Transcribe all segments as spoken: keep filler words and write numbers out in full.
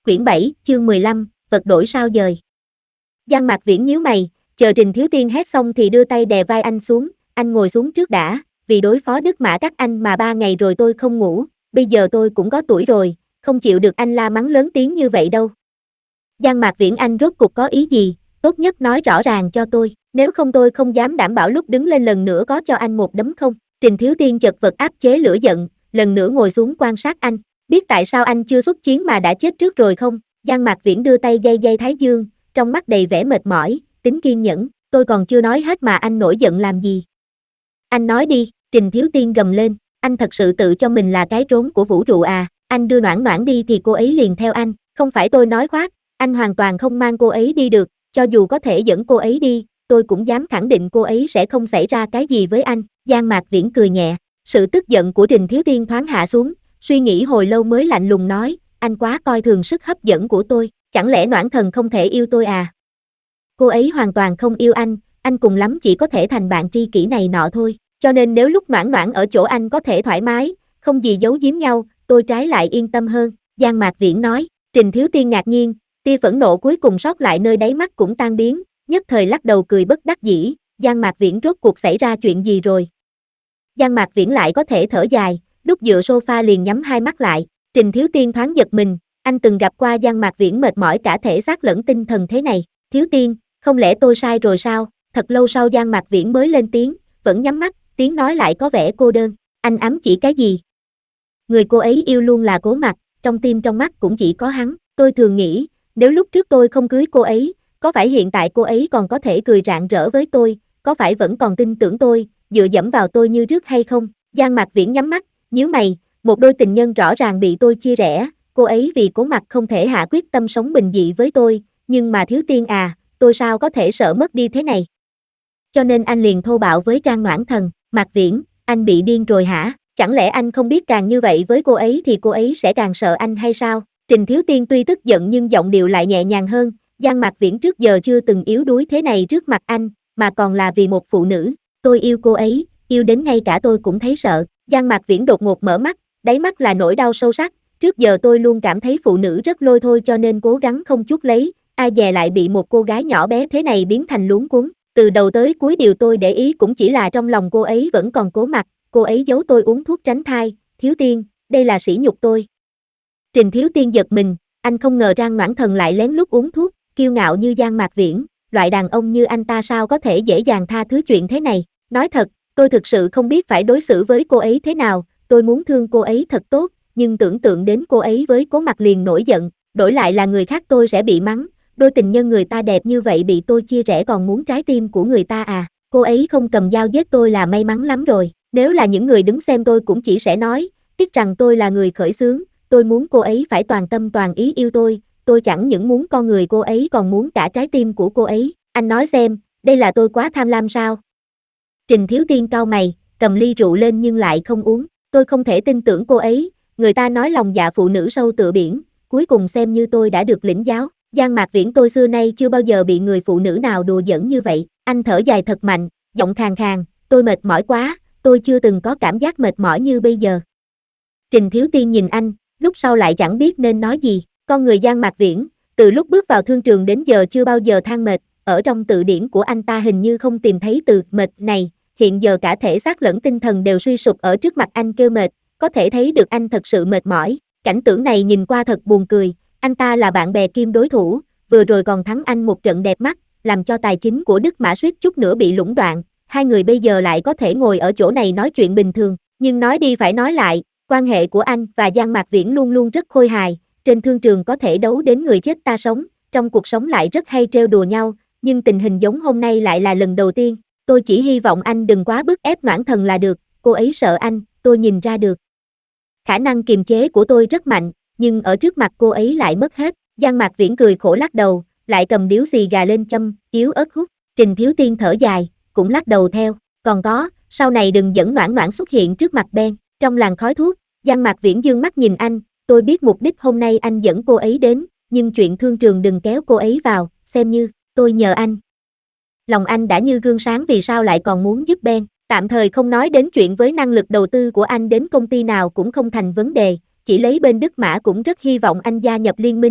Quyển bảy, chương mười lăm, vật đổi sao dời. Giang Mạc Viễn nhíu mày, chờ Trình Thiếu Tiên hét xong thì đưa tay đè vai anh xuống, anh ngồi xuống trước đã, vì đối phó Đức Mã các anh mà ba ngày rồi tôi không ngủ, bây giờ tôi cũng có tuổi rồi, không chịu được anh la mắng lớn tiếng như vậy đâu. Giang Mạc Viễn, anh rốt cuộc có ý gì, tốt nhất nói rõ ràng cho tôi, nếu không tôi không dám đảm bảo lúc đứng lên lần nữa có cho anh một đấm không. Trình Thiếu Tiên chật vật áp chế lửa giận, lần nữa ngồi xuống quan sát anh, biết tại sao anh chưa xuất chiến mà đã chết trước rồi không? Giang Mạc Viễn đưa tay day day thái dương, trong mắt đầy vẻ mệt mỏi, tính kiên nhẫn, tôi còn chưa nói hết mà anh nổi giận làm gì? Anh nói đi, Trình Thiếu Tiên gầm lên, anh thật sự tự cho mình là cái trốn của vũ trụ à, anh đưa Noãn Noãn đi thì cô ấy liền theo anh, không phải tôi nói khoác, anh hoàn toàn không mang cô ấy đi được, cho dù có thể dẫn cô ấy đi, tôi cũng dám khẳng định cô ấy sẽ không xảy ra cái gì với anh. Giang Mạc Viễn cười nhẹ, sự tức giận của Trình Thiếu Tiên thoáng hạ xuống, suy nghĩ hồi lâu mới lạnh lùng nói, anh quá coi thường sức hấp dẫn của tôi, chẳng lẽ Noãn Thần không thể yêu tôi à? Cô ấy hoàn toàn không yêu anh, anh cùng lắm chỉ có thể thành bạn tri kỷ này nọ thôi, cho nên nếu lúc Noãn Noãn ở chỗ anh có thể thoải mái, không gì giấu giếm nhau, tôi trái lại yên tâm hơn, Giang Mạc Viễn nói. Trình Thiếu Tiên ngạc nhiên, tia phẫn nộ cuối cùng sót lại nơi đáy mắt cũng tan biến, nhất thời lắc đầu cười bất đắc dĩ, Giang Mạc Viễn rốt cuộc xảy ra chuyện gì rồi? Giang Mạc Viễn lại có thể thở dài, lúc dựa sofa liền nhắm hai mắt lại, Trình Thiếu Tiên thoáng giật mình, anh từng gặp qua Giang Mạc Viễn mệt mỏi cả thể xác lẫn tinh thần thế này, Thiếu Tiên, không lẽ tôi sai rồi sao? Thật lâu sau Giang Mạc Viễn mới lên tiếng, vẫn nhắm mắt, tiếng nói lại có vẻ cô đơn, anh ám chỉ cái gì? Người cô ấy yêu luôn là Cố Mặc, trong tim trong mắt cũng chỉ có hắn, tôi thường nghĩ, nếu lúc trước tôi không cưới cô ấy, có phải hiện tại cô ấy còn có thể cười rạng rỡ với tôi, có phải vẫn còn tin tưởng tôi, dựa dẫm vào tôi như trước hay không? Giang Mạc Viễn nhắm mắt, nhíu mày, một đôi tình nhân rõ ràng bị tôi chia rẽ, cô ấy vì Cố Mặc không thể hạ quyết tâm sống bình dị với tôi, nhưng mà Thiếu Tiên à, tôi sao có thể sợ mất đi thế này? Cho nên anh liền thô bạo với Trang Noãn Thần, Mạc Viễn, anh bị điên rồi hả? Chẳng lẽ anh không biết càng như vậy với cô ấy thì cô ấy sẽ càng sợ anh hay sao? Trình Thiếu Tiên tuy tức giận nhưng giọng điệu lại nhẹ nhàng hơn, Giang Mạc Viễn trước giờ chưa từng yếu đuối thế này trước mặt anh, mà còn là vì một phụ nữ, tôi yêu cô ấy, yêu đến ngay cả tôi cũng thấy sợ. Giang Mạc Viễn đột ngột mở mắt, đáy mắt là nỗi đau sâu sắc, trước giờ tôi luôn cảm thấy phụ nữ rất lôi thôi cho nên cố gắng không chút lấy, ai dè lại bị một cô gái nhỏ bé thế này biến thành luống cuống, từ đầu tới cuối điều tôi để ý cũng chỉ là trong lòng cô ấy vẫn còn Cố Mặc, cô ấy giấu tôi uống thuốc tránh thai, Thiếu Tiên, đây là sỉ nhục tôi. Trình Thiếu Tiên giật mình, anh không ngờ Trang Noãn Thần lại lén lút uống thuốc, kiêu ngạo như Giang Mạc Viễn, loại đàn ông như anh ta sao có thể dễ dàng tha thứ chuyện thế này, nói thật, tôi thực sự không biết phải đối xử với cô ấy thế nào, tôi muốn thương cô ấy thật tốt, nhưng tưởng tượng đến cô ấy với Cố Mặc liền nổi giận, đổi lại là người khác tôi sẽ bị mắng, đôi tình nhân người ta đẹp như vậy bị tôi chia rẽ còn muốn trái tim của người ta à, cô ấy không cầm dao giết tôi là may mắn lắm rồi, nếu là những người đứng xem tôi cũng chỉ sẽ nói, tiếc rằng tôi là người khởi xướng, tôi muốn cô ấy phải toàn tâm toàn ý yêu tôi, tôi chẳng những muốn con người cô ấy còn muốn cả trái tim của cô ấy, anh nói xem, đây là tôi quá tham lam sao? Trình Thiếu Tiên cau mày, cầm ly rượu lên nhưng lại không uống, tôi không thể tin tưởng cô ấy, người ta nói lòng dạ phụ nữ sâu tựa biển, cuối cùng xem như tôi đã được lĩnh giáo, Giang Mạc Viễn tôi xưa nay chưa bao giờ bị người phụ nữ nào đùa giỡn như vậy, anh thở dài thật mạnh, giọng khàn khàn, tôi mệt mỏi quá, tôi chưa từng có cảm giác mệt mỏi như bây giờ. Trình Thiếu Tiên nhìn anh, lúc sau lại chẳng biết nên nói gì, con người Giang Mạc Viễn, từ lúc bước vào thương trường đến giờ chưa bao giờ than mệt, ở trong từ điển của anh ta hình như không tìm thấy từ mệt này, hiện giờ cả thể xác lẫn tinh thần đều suy sụp ở trước mặt anh kêu mệt, có thể thấy được anh thật sự mệt mỏi, cảnh tượng này nhìn qua thật buồn cười, anh ta là bạn bè kim đối thủ, vừa rồi còn thắng anh một trận đẹp mắt, làm cho tài chính của Đức Mã suýt chút nữa bị lũng đoạn, hai người bây giờ lại có thể ngồi ở chỗ này nói chuyện bình thường, nhưng nói đi phải nói lại, quan hệ của anh và Giang Mạc Viễn luôn luôn rất khôi hài, trên thương trường có thể đấu đến người chết ta sống, trong cuộc sống lại rất hay trêu đùa nhau, nhưng tình hình giống hôm nay lại là lần đầu tiên, tôi chỉ hy vọng anh đừng quá bức ép Noãn Thần là được, cô ấy sợ anh, tôi nhìn ra được. Khả năng kiềm chế của tôi rất mạnh, nhưng ở trước mặt cô ấy lại mất hết, Giang Mạc Viễn cười khổ lắc đầu, lại cầm điếu xì gà lên châm, yếu ớt hút, Trình Thiếu Tiên thở dài, cũng lắc đầu theo, còn có, sau này đừng dẫn Noãn Noãn xuất hiện trước mặt Ben, trong làn khói thuốc, Giang Mạc Viễn dương mắt nhìn anh, tôi biết mục đích hôm nay anh dẫn cô ấy đến, nhưng chuyện thương trường đừng kéo cô ấy vào, xem như, tôi nhờ anh. Lòng anh đã như gương sáng vì sao lại còn muốn giúp Ben, tạm thời không nói đến chuyện với năng lực đầu tư của anh đến công ty nào cũng không thành vấn đề, chỉ lấy bên Đức Mã cũng rất hy vọng anh gia nhập liên minh,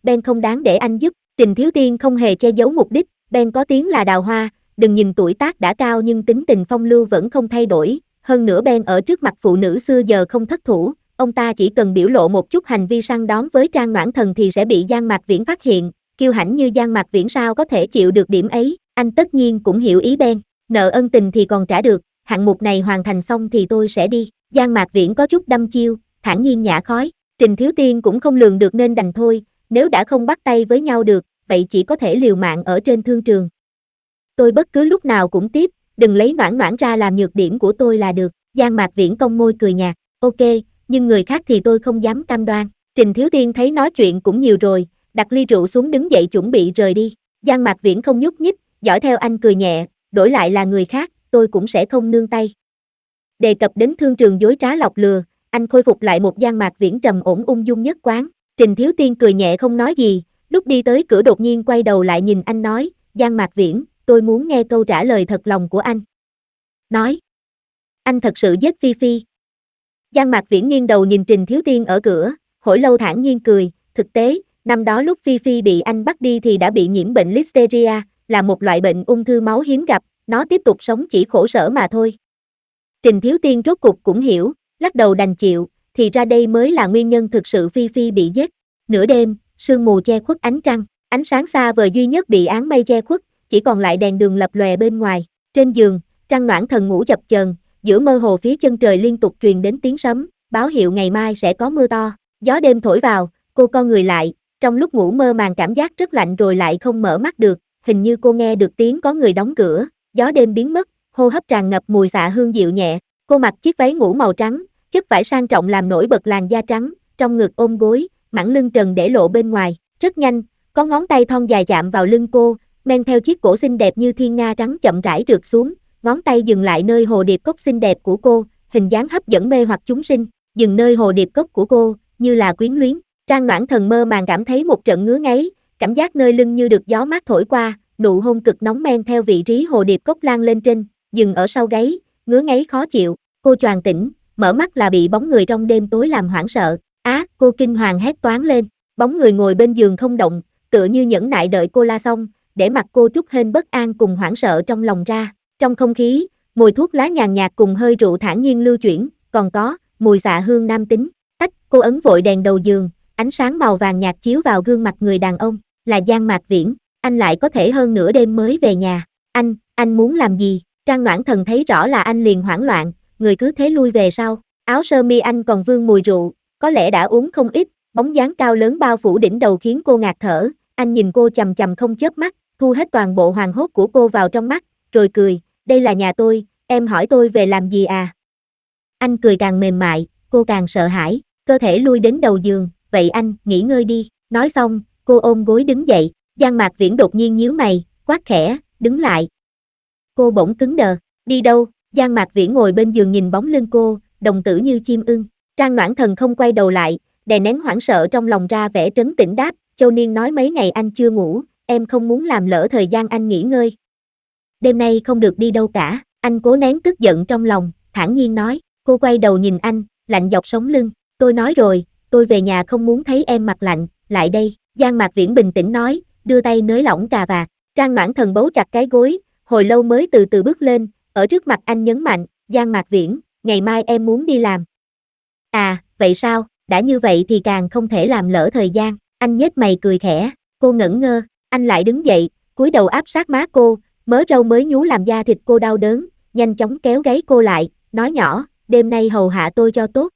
Ben không đáng để anh giúp. Trình Thiếu Tiên không hề che giấu mục đích, Ben có tiếng là đào hoa, đừng nhìn tuổi tác đã cao nhưng tính tình phong lưu vẫn không thay đổi, hơn nữa Ben ở trước mặt phụ nữ xưa giờ không thất thủ, ông ta chỉ cần biểu lộ một chút hành vi săn đón với Trang Noãn Thần thì sẽ bị Giang Mạc Viễn phát hiện, kiêu hãnh như Giang Mạc Viễn sao có thể chịu được điểm ấy, anh tất nhiên cũng hiểu ý Ben, nợ ân tình thì còn trả được, hạng mục này hoàn thành xong thì tôi sẽ đi, Giang Mạc Viễn có chút đăm chiêu, thản nhiên nhả khói, Trình Thiếu Tiên cũng không lường được nên đành thôi, nếu đã không bắt tay với nhau được, vậy chỉ có thể liều mạng ở trên thương trường. Tôi bất cứ lúc nào cũng tiếp, đừng lấy Noãn Noãn ra làm nhược điểm của tôi là được, Giang Mạc Viễn cong môi cười nhạt, ok, nhưng người khác thì tôi không dám cam đoan. Trình Thiếu Tiên thấy nói chuyện cũng nhiều rồi, đặt ly rượu xuống đứng dậy chuẩn bị rời đi, Giang Mạc Viễn không nhúc nhích, dõi theo anh cười nhẹ, đổi lại là người khác, tôi cũng sẽ không nương tay. Đề cập đến thương trường dối trá lọc lừa, anh khôi phục lại một Giang Mạc Viễn trầm ổn ung dung nhất quán, Trình Thiếu Tiên cười nhẹ không nói gì, lúc đi tới cửa đột nhiên quay đầu lại nhìn anh nói, Giang Mạc Viễn, tôi muốn nghe câu trả lời thật lòng của anh. Nói, anh thật sự giết Phi Phi. Giang Mạc Viễn nghiêng đầu nhìn Trình Thiếu Tiên ở cửa, hồi lâu thản nhiên cười, thực tế, năm đó lúc Phi Phi bị anh bắt đi thì đã bị nhiễm bệnh Listeria, là một loại bệnh ung thư máu hiếm gặp, nó tiếp tục sống chỉ khổ sở mà thôi. Trình Thiếu Tiên rốt cục cũng hiểu, lắc đầu đành chịu, thì ra đây mới là nguyên nhân thực sự Phi Phi bị giết. Nửa đêm, sương mù che khuất ánh trăng, ánh sáng xa vời duy nhất bị áng mây che khuất, chỉ còn lại đèn đường lập lòe bên ngoài. Trên giường, Trang Noãn Thần ngủ chập chờn, giữa mơ hồ phía chân trời liên tục truyền đến tiếng sấm, báo hiệu ngày mai sẽ có mưa to. Gió đêm thổi vào, cô co người lại, trong lúc ngủ mơ màng cảm giác rất lạnh rồi lại không mở mắt được, hình như cô nghe được tiếng có người đóng cửa. Gió đêm biến mất, hô hấp tràn ngập mùi xạ hương dịu nhẹ. Cô mặc chiếc váy ngủ màu trắng, chất vải sang trọng làm nổi bật làn da trắng, trong ngực ôm gối, mảng lưng trần để lộ bên ngoài. Rất nhanh, có ngón tay thon dài chạm vào lưng cô, men theo chiếc cổ xinh đẹp như thiên nga trắng chậm rãi trượt xuống, ngón tay dừng lại nơi hồ điệp cốc xinh đẹp của cô, hình dáng hấp dẫn mê hoặc chúng sinh, dừng nơi hồ điệp cốc của cô, như là quyến luyến. Trang Noãn Thần mơ màng cảm thấy một trận ngứa ngáy, cảm giác nơi lưng như được gió mát thổi qua, nụ hôn cực nóng men theo vị trí hồ điệp cốc lan lên trên, dừng ở sau gáy, ngứa ngáy khó chịu, cô choàng tỉnh, mở mắt là bị bóng người trong đêm tối làm hoảng sợ. Á, cô kinh hoàng hét toáng lên, bóng người ngồi bên giường không động, tựa như nhẫn nại đợi cô la xong, để mặc cô trút hên bất an cùng hoảng sợ trong lòng ra. Trong không khí, mùi thuốc lá nhàn nhạt cùng hơi rượu thản nhiên lưu chuyển, còn có mùi xạ hương nam tính. Tách, cô ấn vội đèn đầu giường, ánh sáng màu vàng nhạt chiếu vào gương mặt người đàn ông, là Giang Mạc Viễn, anh lại có thể hơn nửa đêm mới về nhà. Anh, anh muốn làm gì? Trang Noãn Thần thấy rõ là anh liền hoảng loạn, người cứ thế lui về sau. Áo sơ mi anh còn vương mùi rượu, có lẽ đã uống không ít, bóng dáng cao lớn bao phủ đỉnh đầu khiến cô ngạt thở. Anh nhìn cô chằm chằm không chớp mắt, thu hết toàn bộ hoàng hốt của cô vào trong mắt, rồi cười, đây là nhà tôi, em hỏi tôi về làm gì à? Anh cười càng mềm mại, cô càng sợ hãi, cơ thể lui đến đầu giường, vậy anh, nghỉ ngơi đi. Nói xong, cô ôm gối đứng dậy, Giang Mạc Viễn đột nhiên nhíu mày, quát khẽ, đứng lại. Cô bỗng cứng đờ, đi đâu? Giang Mạc Viễn ngồi bên giường nhìn bóng lưng cô, đồng tử như chim ưng. Trang Noãn Thần không quay đầu lại, đè nén hoảng sợ trong lòng ra vẻ trấn tĩnh đáp, Châu Niên nói mấy ngày anh chưa ngủ, em không muốn làm lỡ thời gian anh nghỉ ngơi. Đêm nay không được đi đâu cả, anh cố nén tức giận trong lòng, thản nhiên nói. Cô quay đầu nhìn anh, lạnh dọc sống lưng, tôi nói rồi, tôi về nhà không muốn thấy em mặt lạnh, lại đây. Giang Mạc Viễn bình tĩnh nói, đưa tay nới lỏng cà vạt. Trang Noãn Thần bấu chặt cái gối, hồi lâu mới từ từ bước lên, ở trước mặt anh nhấn mạnh, Giang Mạc Viễn, ngày mai em muốn đi làm. À, vậy sao, đã như vậy thì càng không thể làm lỡ thời gian. Anh nhếch mày cười khẽ, cô ngẩn ngơ, anh lại đứng dậy, cúi đầu áp sát má cô, mớ râu mới nhú làm da thịt cô đau đớn, nhanh chóng kéo gáy cô lại, nói nhỏ, đêm nay hầu hạ tôi cho tốt,